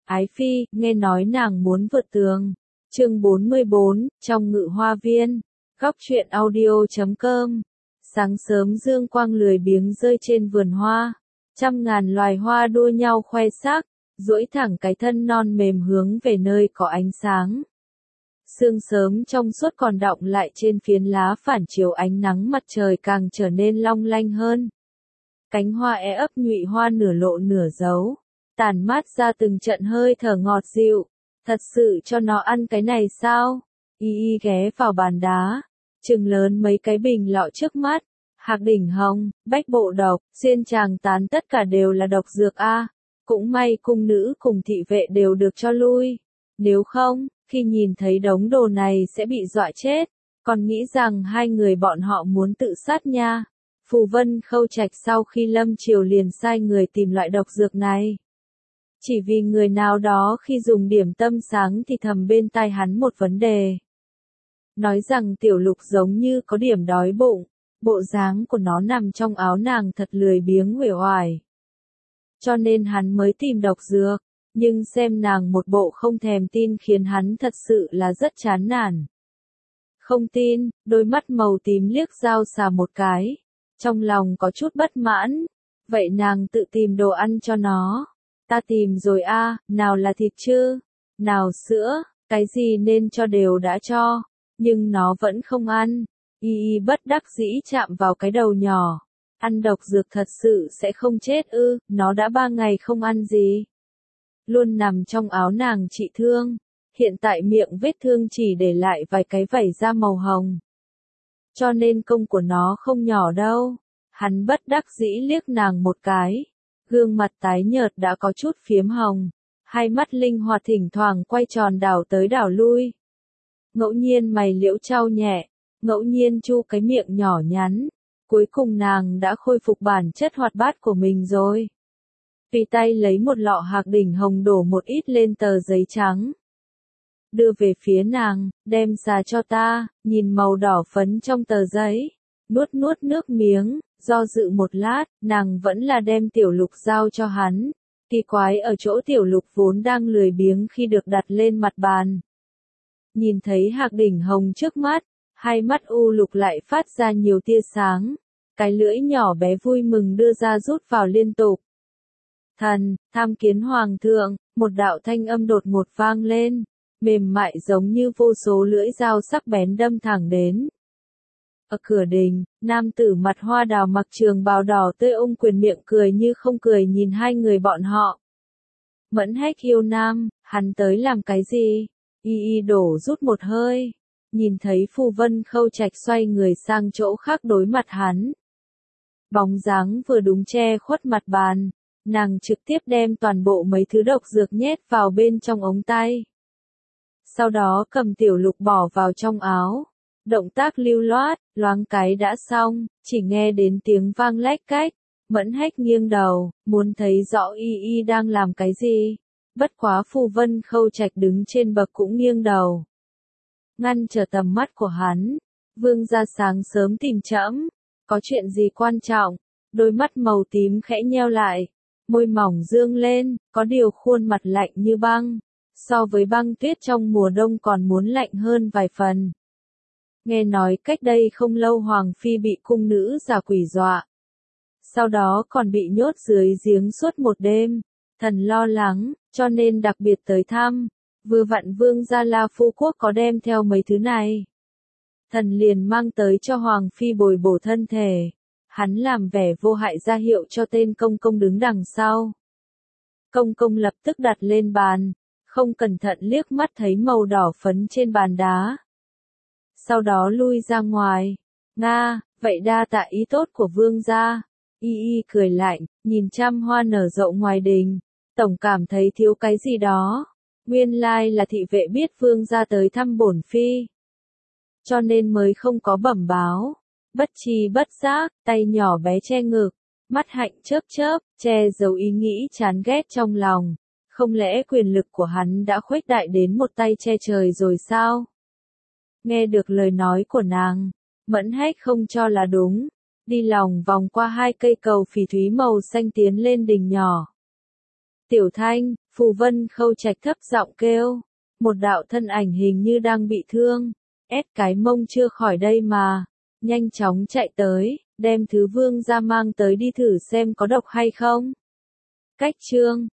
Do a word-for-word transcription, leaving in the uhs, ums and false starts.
Ái phi, nghe nói nàng muốn vượt tường. Chương bốn mươi bốn, trong ngự hoa viên. Góc truyện audio chấm com. Sáng sớm dương quang lười biếng rơi trên vườn hoa. Trăm ngàn loài hoa đua nhau khoe sắc, duỗi thẳng cái thân non mềm hướng về nơi có ánh sáng. Sương sớm trong suốt còn đọng lại trên phiến lá phản chiếu ánh nắng mặt trời càng trở nên long lanh hơn. Cánh hoa é ấp nhụy hoa nửa lộ nửa giấu, tản mát ra từng trận hơi thở ngọt dịu. Thật sự cho nó ăn cái này sao? Y y ghé vào bàn đá, trừng lớn mấy cái bình lọ trước mắt. Hạc đỉnh hồng, bách bộ độc, xuyên tràng tán tất cả đều là độc dược a. Cũng may cung nữ cùng thị vệ đều được cho lui. Nếu không, khi nhìn thấy đống đồ này sẽ bị dọa chết. Còn nghĩ rằng hai người bọn họ muốn tự sát nha. Phù Vân Khâu Trạch sau khi lâm triều liền sai người tìm loại độc dược này. Chỉ vì người nào đó khi dùng điểm tâm sáng thì thầm bên tai hắn một vấn đề. Nói rằng Tiểu Lục giống như có điểm đói bụng, bộ dáng của nó nằm trong áo nàng thật lười biếng uể oải. Cho nên hắn mới tìm độc dược, nhưng xem nàng một bộ không thèm tin khiến hắn thật sự là rất chán nản. Không tin, đôi mắt màu tím liếc Giao Xà một cái, trong lòng có chút bất mãn, vậy nàng tự tìm đồ ăn cho nó. Ta tìm rồi a, nào là thịt chứ, nào sữa, cái gì nên cho đều đã cho, nhưng nó vẫn không ăn. Y y bất đắc dĩ chạm vào cái đầu nhỏ. Ăn độc dược thật sự sẽ không chết ư, nó đã ba ngày không ăn gì. Luôn nằm trong áo nàng trị thương, hiện tại miệng vết thương chỉ để lại vài cái vảy da màu hồng. Cho nên công của nó không nhỏ đâu. Hắn bất đắc dĩ liếc nàng một cái. Gương mặt tái nhợt đã có chút phiếm hồng, hai mắt linh hoạt thỉnh thoảng quay tròn đảo tới đảo lui. Ngẫu nhiên mày liễu trao nhẹ, ngẫu nhiên chu cái miệng nhỏ nhắn, cuối cùng nàng đã khôi phục bản chất hoạt bát của mình rồi. Tùy tay lấy một lọ hạc đỉnh hồng đổ một ít lên tờ giấy trắng. Đưa về phía nàng, đem ra cho ta, nhìn màu đỏ phấn trong tờ giấy, nuốt nuốt nước miếng. Do dự một lát, nàng vẫn là đem Tiểu Lục giao cho hắn. Kỳ quái ở chỗ Tiểu Lục vốn đang lười biếng khi được đặt lên mặt bàn. Nhìn thấy hạc đỉnh hồng trước mắt, hai mắt u lục lại phát ra nhiều tia sáng. Cái lưỡi nhỏ bé vui mừng đưa ra rút vào liên tục. Thần, tham kiến hoàng thượng, một đạo thanh âm đột ngột vang lên, mềm mại giống như vô số lưỡi dao sắc bén đâm thẳng đến. Ở cửa đình, nam tử mặt hoa đào mặc trường bào đỏ tươi ôm quyền miệng cười như không cười nhìn hai người bọn họ. Mẫn Hách yêu nam, hắn tới làm cái gì? Y y đổ rút một hơi, nhìn thấy Phù Vân Khâu Trạch xoay người sang chỗ khác đối mặt hắn. Bóng dáng vừa đúng che khuất mặt bàn, nàng trực tiếp đem toàn bộ mấy thứ độc dược nhét vào bên trong ống tay. Sau đó cầm Tiểu Lục bỏ vào trong áo. Động tác lưu loát, loáng cái đã xong, chỉ nghe đến tiếng vang lách cách. Mẫn Hách nghiêng đầu, muốn thấy rõ y y đang làm cái gì. Bất quá Phù Vân Khâu Trạch đứng trên bậc cũng nghiêng đầu, ngăn trở tầm mắt của hắn. Vương gia sáng sớm tìm trẫm, có chuyện gì quan trọng? Đôi mắt màu tím khẽ nheo lại, môi mỏng dương lên, có điều khuôn mặt lạnh như băng, so với băng tuyết trong mùa đông còn muốn lạnh hơn vài phần. Nghe nói cách đây không lâu Hoàng Phi bị cung nữ già quỷ dọa. Sau đó còn bị nhốt dưới giếng suốt một đêm. Thần lo lắng, cho nên đặc biệt tới thăm. Vừa vặn Vương gia La Phu Quốc có đem theo mấy thứ này. Thần liền mang tới cho Hoàng Phi bồi bổ thân thể. Hắn làm vẻ vô hại ra hiệu cho tên công công đứng đằng sau. Công công lập tức đặt lên bàn, không cẩn thận liếc mắt thấy màu đỏ phấn trên bàn đá. Sau đó lui ra ngoài. Nga, vậy đa tạ ý tốt của vương gia. Y y cười lạnh, nhìn trăm hoa nở rộ ngoài đình. Tổng cảm thấy thiếu cái gì đó. Nguyên lai là thị vệ biết vương gia tới thăm bổn phi, cho nên mới không có bẩm báo. Bất tri bất giác, tay nhỏ bé che ngực, mắt hạnh chớp chớp, che giấu ý nghĩ chán ghét trong lòng. Không lẽ quyền lực của hắn đã khuếch đại đến một tay che trời rồi sao? Nghe được lời nói của nàng, Mẫn Hách không cho là đúng, đi lòng vòng qua hai cây cầu phỉ thúy màu xanh tiến lên đình nhỏ. Tiểu Thanh, Phù Vân Khâu Trạch thấp giọng kêu. Một đạo thân ảnh hình như đang bị thương. Ét cái mông chưa khỏi đây mà. Nhanh chóng chạy tới, đem thứ vương ra mang tới đi thử xem có độc hay không. Cách chương